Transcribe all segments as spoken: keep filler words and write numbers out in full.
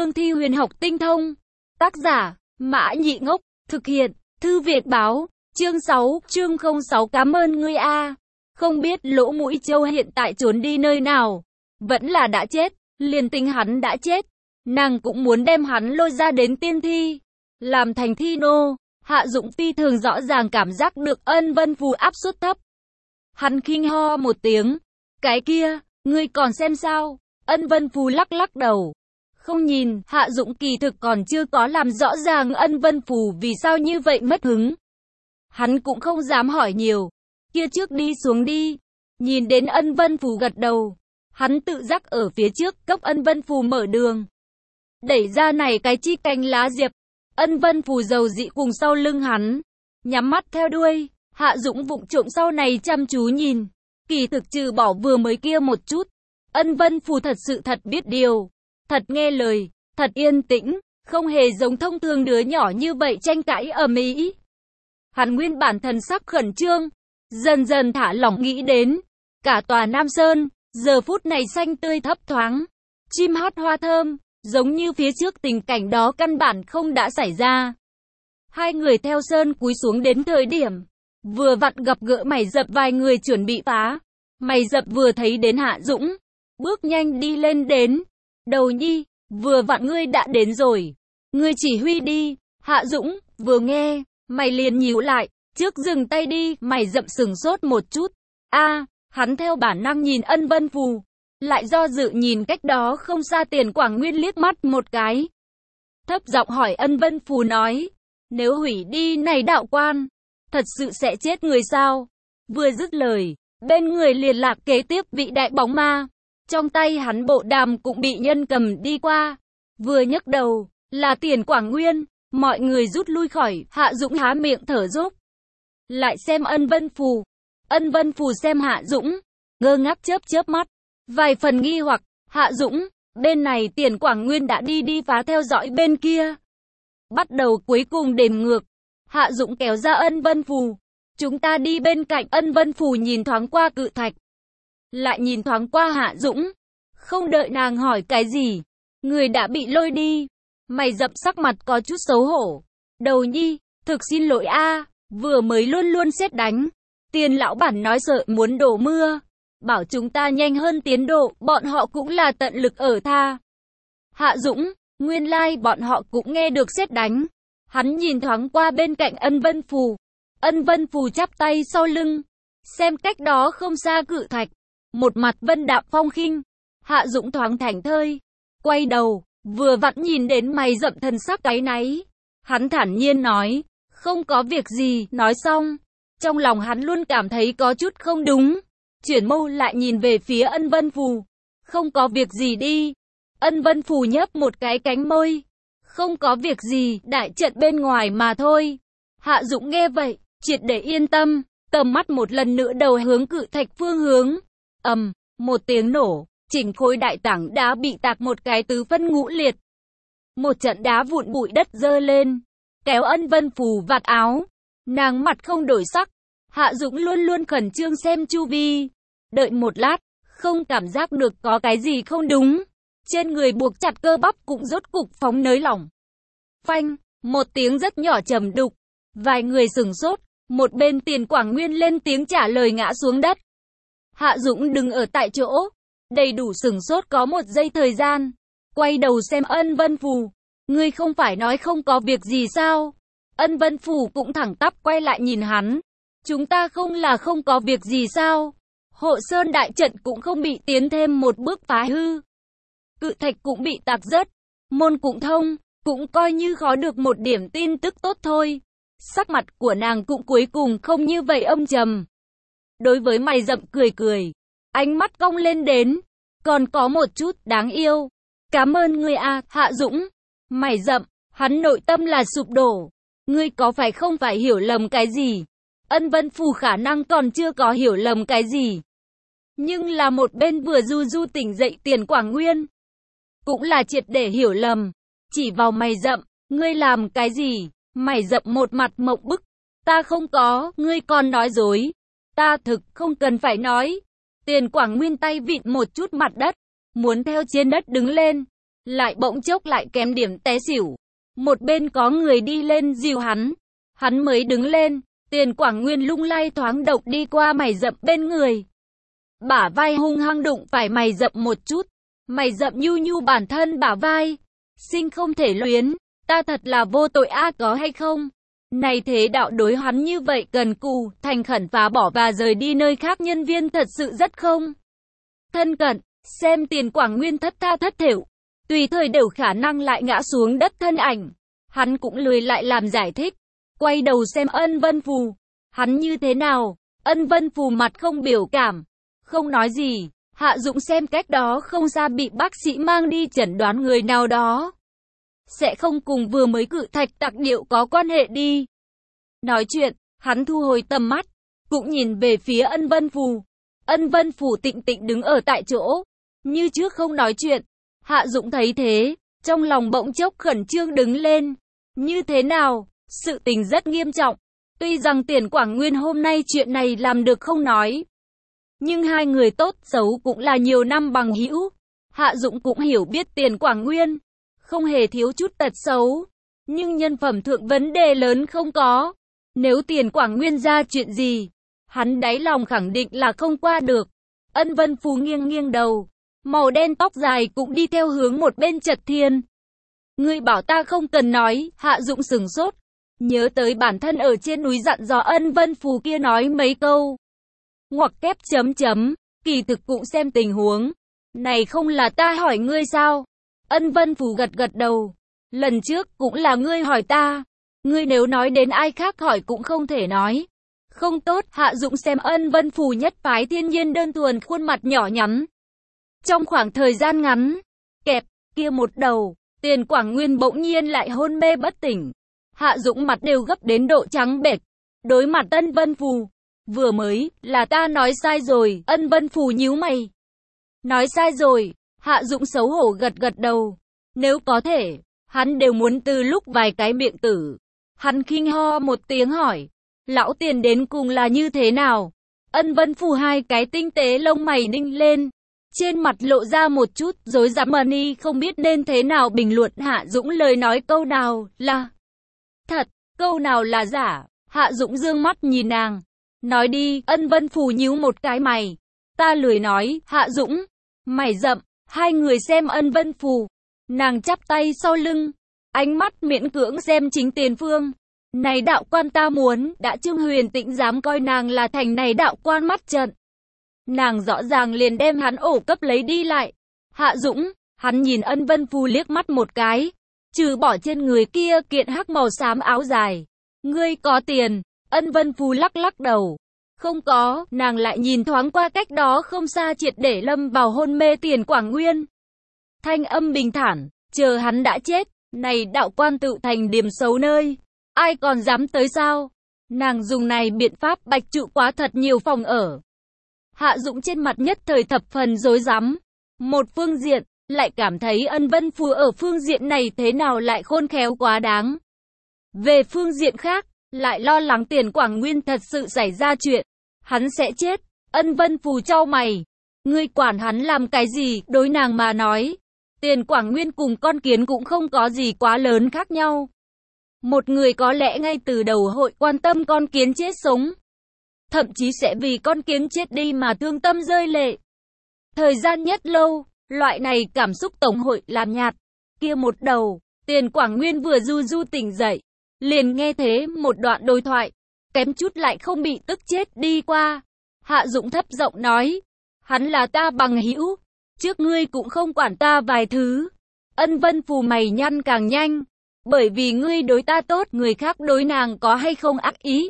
cương thi huyền học tinh thông. Tác giả, Mã Nhị Ngốc, thực hiện, Thư Việt Báo, chương sáu, chương không sáu. Cảm ơn ngươi a. Không biết Lỗ Mũi Châu hiện tại trốn đi nơi nào, vẫn là đã chết, liền tính hắn đã chết, nàng cũng muốn đem hắn lôi ra đến tiên thi, làm thành thi nô. Hạ Dũng phi thường rõ ràng cảm giác được Ân Vân Phù áp suất thấp. Hắn khinh ho một tiếng, cái kia, ngươi còn xem sao? Ân Vân Phù lắc lắc đầu. Không nhìn, Hạ Dũng kỳ thực còn chưa có làm rõ ràng Ân Vân Phù vì sao như vậy mất hứng. Hắn cũng không dám hỏi nhiều. Kia trước đi xuống đi. Nhìn đến Ân Vân Phù gật đầu. Hắn tự giác ở phía trước cấp Ân Vân Phù mở đường. Đẩy ra này cái chi cành lá diệp. Ân Vân Phù dầu dị cùng sau lưng hắn. Nhắm mắt theo đuôi. Hạ Dũng vụng trộm sau này chăm chú nhìn. Kỳ thực trừ bỏ vừa mới kia một chút. Ân Vân Phù thật sự thật biết điều. Thật nghe lời. Thật yên tĩnh. Không hề giống thông thường đứa nhỏ như vậy tranh cãi ở Mỹ. Hắn nguyên bản thần sắc khẩn trương. Dần dần thả lỏng nghĩ đến. Cả tòa Nam Sơn. Giờ phút này xanh tươi thấp thoáng. Chim hót hoa thơm. Giống như phía trước tình cảnh đó căn bản không đã xảy ra. Hai người theo sơn cúi xuống đến thời điểm. Vừa vặn gặp gỡ Mày Dập vài người chuẩn bị phá. Mày Dập vừa thấy đến Hạ Dũng. Bước nhanh đi lên đến. Đầu nhi, vừa vặn ngươi đã đến rồi. Ngươi chỉ huy đi. Hạ Dũng, vừa nghe, mày liền nhíu lại. Trước dừng tay đi, Mày Dập sừng sốt một chút. A, hắn theo bản năng nhìn Ân Vân Phù. Lại do dự nhìn cách đó không xa Tiền Quảng Nguyên liếc mắt một cái. Thấp giọng hỏi Ân Vân Phù nói. Nếu hủy đi này đạo quan, thật sự sẽ chết người sao? Vừa dứt lời, bên người liền lạc kế tiếp vị đại bóng ma. Trong tay hắn bộ đàm cũng bị nhân cầm đi qua. Vừa nhấc đầu, là Tiền Quảng Nguyên. Mọi người rút lui khỏi, Hạ Dũng há miệng thở dốc. Lại xem Ân Vân Phù. Ân Vân Phù xem Hạ Dũng, ngơ ngác chớp chớp mắt. Vài phần nghi hoặc, Hạ Dũng, bên này Tiền Quảng Nguyên đã đi đi phá theo dõi bên kia. Bắt đầu cuối cùng đếm ngược. Hạ Dũng kéo ra Ân Vân Phù. Chúng ta đi bên cạnh. Ân Vân Phù nhìn thoáng qua cự thạch. Lại nhìn thoáng qua Hạ Dũng. Không đợi nàng hỏi cái gì. Người đã bị lôi đi. Mày Dập sắc mặt có chút xấu hổ. Đầu nhi, thực xin lỗi a, vừa mới luôn luôn sét đánh. Tiền lão bản nói sợ muốn đổ mưa. Bảo chúng ta nhanh hơn tiến độ, bọn họ cũng là tận lực ở tha. Hạ Dũng, nguyên lai like bọn họ cũng nghe được sét đánh. Hắn nhìn thoáng qua bên cạnh Ân Vân Phù. Ân Vân Phù chắp tay sau lưng. Xem cách đó không xa cự thạch. Một mặt vân đạm phong khinh. Hạ Dũng thoáng thảnh thơi. Quay đầu, vừa vặn nhìn đến Mày Dập thần sắc áy náy. Hắn thản nhiên nói. Không có việc gì, nói xong. Trong lòng hắn luôn cảm thấy có chút không đúng. Chuyển mâu lại nhìn về phía Ân Vân Phù. Không có việc gì đi. Ân Vân Phù nhấp một cái cánh môi. Không có việc gì, đại trận bên ngoài mà thôi. Hạ Dũng nghe vậy, triệt để yên tâm. Tầm mắt một lần nữa đầu hướng cự thạch phương hướng. Ầm, một tiếng nổ. Chỉnh khối đại tảng đá bị tạc một cái tứ phân ngũ liệt. Một trận đá vụn bụi đất dơ lên. Kéo Ân Vân Phù vạt áo. Nàng mặt không đổi sắc. Hạ Dũng luôn luôn khẩn trương xem chu vi. Đợi một lát, không cảm giác được có cái gì không đúng. Trên người buộc chặt cơ bắp cũng rốt cục phóng nới lỏng. Phanh, một tiếng rất nhỏ trầm đục. Vài người sửng sốt, một bên Tiền Quảng Nguyên lên tiếng trả lời ngã xuống đất. Hạ Dũng đứng ở tại chỗ, đầy đủ sửng sốt có một giây thời gian. Quay đầu xem Ân Vân Phù. Ngươi không phải nói không có việc gì sao? Ân Vân Phù cũng thẳng tắp quay lại nhìn hắn. Chúng ta không là không có việc gì sao? Hộ Sơn đại trận cũng không bị tiến thêm một bước phá hư. Cự thạch cũng bị tạc rớt. Môn cũng thông, cũng coi như khó được một điểm tin tức tốt thôi. Sắc mặt của nàng cũng cuối cùng không như vậy âm trầm. Đối với Mày Dập cười cười. Ánh mắt cong lên đến. Còn có một chút đáng yêu. Cảm ơn ngươi a, Hạ Dũng. Mày Dập, hắn nội tâm là sụp đổ. Ngươi có phải không phải hiểu lầm cái gì? Ân Vân Phù khả năng còn chưa có hiểu lầm cái gì. Nhưng là một bên vừa du du tỉnh dậy Tiền Quảng Nguyên. Cũng là triệt để hiểu lầm. Chỉ vào Mày Dập, ngươi làm cái gì? Mày Dập một mặt mộng bức. Ta không có, ngươi còn nói dối. Ta thực không cần phải nói. Tiền Quảng Nguyên tay vịn một chút mặt đất. Muốn theo trên đất đứng lên. lại bỗng chốc lại kém điểm té xỉu. Một bên có người đi lên dìu hắn, hắn mới đứng lên, Tiền Quảng Nguyên lung lay thoáng động đi qua mày rậm bên người. Bả vai hung hăng đụng phải mày rậm một chút, mày rậm nhu nhu bản thân bả vai. Sinh không thể luyến, ta thật là vô tội a, có hay không? Này thế đạo đối hắn như vậy cần cù, thành khẩn phá bỏ và rời đi nơi khác nhân viên thật sự rất không thân cận, xem Tiền Quảng Nguyên thất tha thất thểu, tùy thời đều khả năng lại ngã xuống đất thân ảnh. Hắn cũng lười lại làm giải thích, quay đầu xem Ân Vân Phù, hắn như thế nào. Ân Vân Phù mặt không biểu cảm, không nói gì. Hạ Dũng xem cách đó không xa bị bác sĩ mang đi chẩn đoán người nào đó. Sẽ không cùng vừa mới cự thạch tặc điệu có quan hệ đi. Nói chuyện, hắn thu hồi tầm mắt, cũng nhìn về phía Ân Vân Phù. Ân Vân Phù tịnh tịnh đứng ở tại chỗ, như trước không nói chuyện. Hạ Dũng thấy thế, trong lòng bỗng chốc khẩn trương đứng lên. Như thế nào? Sự tình rất nghiêm trọng. Tuy rằng Tiền Quảng Nguyên hôm nay chuyện này làm được không nói, nhưng hai người tốt xấu cũng là nhiều năm bằng hữu. Hạ Dũng cũng hiểu biết Tiền Quảng Nguyên không hề thiếu chút tật xấu, nhưng nhân phẩm thượng vấn đề lớn không có. Nếu Tiền Quảng Nguyên ra chuyện gì, hắn đáy lòng khẳng định là không qua được. Ân Vân Phù nghiêng nghiêng đầu, màu đen tóc dài cũng đi theo hướng một bên Chật Thiên. Ngươi bảo ta không cần nói. Hạ Dũng sừng sốt, nhớ tới bản thân ở trên núi dặn dò Ân Vân Phù kia nói mấy câu. Ngoặc kép chấm chấm, kỳ thực cũng xem tình huống. Này không là ta hỏi ngươi sao? Ân Vân Phù gật gật đầu. Lần trước cũng là ngươi hỏi ta. Ngươi nếu nói đến ai khác hỏi cũng không thể nói. Không tốt. Hạ Dũng xem Ân Vân Phù nhất phái thiên nhiên đơn thuần, khuôn mặt nhỏ nhắn. Trong khoảng thời gian ngắn, kẹp kia một đầu, Tiền Quảng Nguyên bỗng nhiên lại hôn mê bất tỉnh. Hạ Dũng mặt đều gấp đến độ trắng bệch. Đối mặt Ân Vân Phù, vừa mới là ta nói sai rồi. Ân Vân Phù nhíu mày. Nói sai rồi. Hạ Dũng xấu hổ gật gật đầu. Nếu có thể, hắn đều muốn từ lúc vài cái miệng tử. Hắn khinh ho một tiếng hỏi, lão Tiền đến cùng là như thế nào? Ân Vân Phù hai cái tinh tế lông mày ninh lên, trên mặt lộ ra một chút rối rắm mờ ni, không biết nên thế nào bình luận Hạ Dũng lời nói, câu nào là thật, câu nào là giả. Hạ Dũng dương mắt nhìn nàng, nói đi. Ân Vân Phù nhíu một cái mày, ta lười nói. Hạ Dũng mày rậm, hai người xem Ân Vân Phù, nàng chắp tay sau lưng, ánh mắt miễn cưỡng xem chính tiền phương. Này đạo quan ta muốn, đã Trương Huyền Tĩnh dám coi nàng là thành này đạo quan mắt trận, nàng rõ ràng liền đem hắn ổ cấp lấy đi lại. Hạ Dũng, hắn nhìn Ân Vân Phù liếc mắt một cái, trừ bỏ trên người kia kiện hắc màu xám áo dài. Ngươi có tiền? Ân Vân Phù lắc lắc đầu. Không có. Nàng lại nhìn thoáng qua cách đó không xa triệt để lâm vào hôn mê Tiền Quảng Nguyên. Thanh âm bình thản, chờ hắn đã chết, này đạo quan tự thành điểm xấu nơi, ai còn dám tới sao? Nàng dùng này biện pháp bạch trụ quá thật nhiều phòng ở. Hạ Dũng trên mặt nhất thời thập phần rối rắm. Một phương diện, lại cảm thấy Ân Vân Phù ở phương diện này thế nào lại khôn khéo quá đáng. Về phương diện khác, lại lo lắng Tiền Quảng Nguyên thật sự xảy ra chuyện, hắn sẽ chết. Ân Vân Phù chau mày, ngươi quản hắn làm cái gì? Đối nàng mà nói, Tiền Quảng Nguyên cùng con kiến cũng không có gì quá lớn khác nhau. Một người có lẽ ngay từ đầu hội quan tâm con kiến chết sống, thậm chí sẽ vì con kiến chết đi mà thương tâm rơi lệ. Thời gian nhất lâu, loại này cảm xúc tổng hội làm nhạt. Kia một đầu, Tiền Quảng Nguyên vừa du du tỉnh dậy, liền nghe thế một đoạn đối thoại, kém chút lại không bị tức chết đi qua. Hạ Dũng thấp giọng nói, hắn là ta bằng hữu, trước ngươi cũng không quản ta vài thứ. Ân Vân Phù mày nhăn càng nhanh, bởi vì ngươi đối ta tốt, người khác đối nàng có hay không ác ý,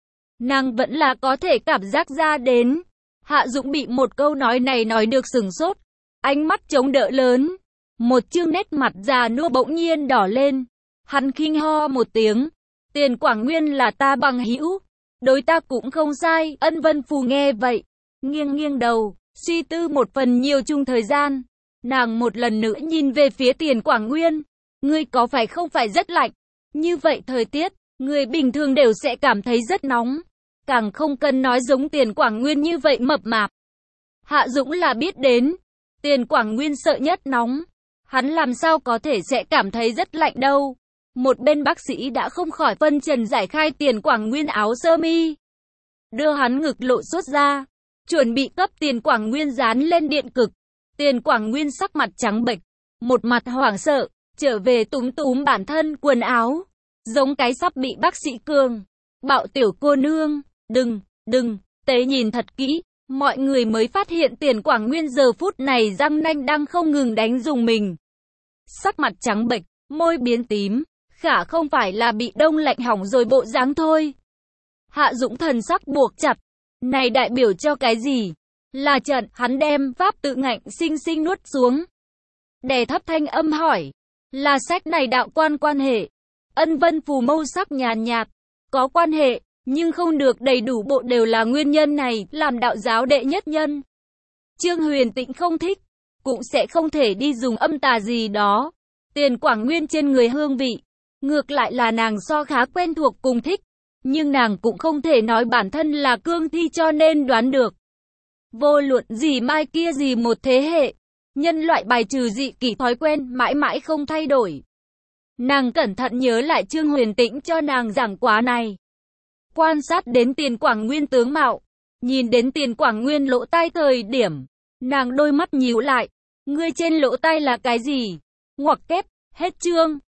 nàng vẫn là có thể cảm giác ra đến. Hạ Dũng bị một câu nói này nói được sừng sốt, ánh mắt chống đỡ lớn, một chương nét mặt già nua bỗng nhiên đỏ lên. Hắn khinh ho một tiếng, Tiền Quảng Nguyên là ta bằng hữu, đối ta cũng không sai. Ân Vân Phù nghe vậy, nghiêng nghiêng đầu, suy tư một phần nhiều chung thời gian, nàng một lần nữa nhìn về phía Tiền Quảng Nguyên. Ngươi có phải không phải rất lạnh? Như vậy thời tiết, người bình thường đều sẽ cảm thấy rất nóng, càng không cần nói giống Tiền Quảng Nguyên như vậy mập mạp. Hạ Dũng là biết đến, Tiền Quảng Nguyên sợ nhất nóng, hắn làm sao có thể sẽ cảm thấy rất lạnh đâu. Một bên bác sĩ đã không khỏi phân trần giải khai Tiền Quảng Nguyên áo sơ mi, đưa hắn ngực lộ xuất ra, chuẩn bị cấp Tiền Quảng Nguyên dán lên điện cực. Tiền Quảng Nguyên sắc mặt trắng bệch, một mặt hoảng sợ, trở về túm túm bản thân quần áo, giống cái sắp bị bác sĩ Cường bạo tiểu cô nương. Đừng, đừng, tế nhìn thật kỹ, mọi người mới phát hiện Tiền Quảng Nguyên giờ phút này răng nanh đang không ngừng đánh dùng mình. Sắc mặt trắng bệch, môi biến tím, khả không phải là bị đông lạnh hỏng rồi bộ dáng thôi. Hạ Dũng thần sắc buộc chặt, này đại biểu cho cái gì? Là trận, hắn đem pháp tự ngạnh sinh sinh nuốt xuống. Đè thấp thanh âm hỏi, là sách này đạo quan quan hệ. Ân Vân Phù mâu sắc nhàn nhạt, có quan hệ, nhưng không được đầy đủ bộ đều là nguyên nhân này, làm đạo giáo đệ nhất nhân. Trương Huyền Tĩnh không thích, cũng sẽ không thể đi dùng âm tà gì đó. Tiền Quảng Nguyên trên người hương vị, ngược lại là nàng so khá quen thuộc cùng thích, nhưng nàng cũng không thể nói bản thân là cương thi cho nên đoán được. Vô luận gì mai kia gì một thế hệ, nhân loại bài trừ dị kỷ thói quen mãi mãi không thay đổi. Nàng cẩn thận nhớ lại Trương Huyền Tĩnh cho nàng giảng quá này. Quan sát đến Tiền Quảng Nguyên tướng mạo, nhìn đến Tiền Quảng Nguyên lỗ tai thời điểm, nàng đôi mắt nhíu lại. Ngươi trên lỗ tai là cái gì? Ngoặc kép, hết chương.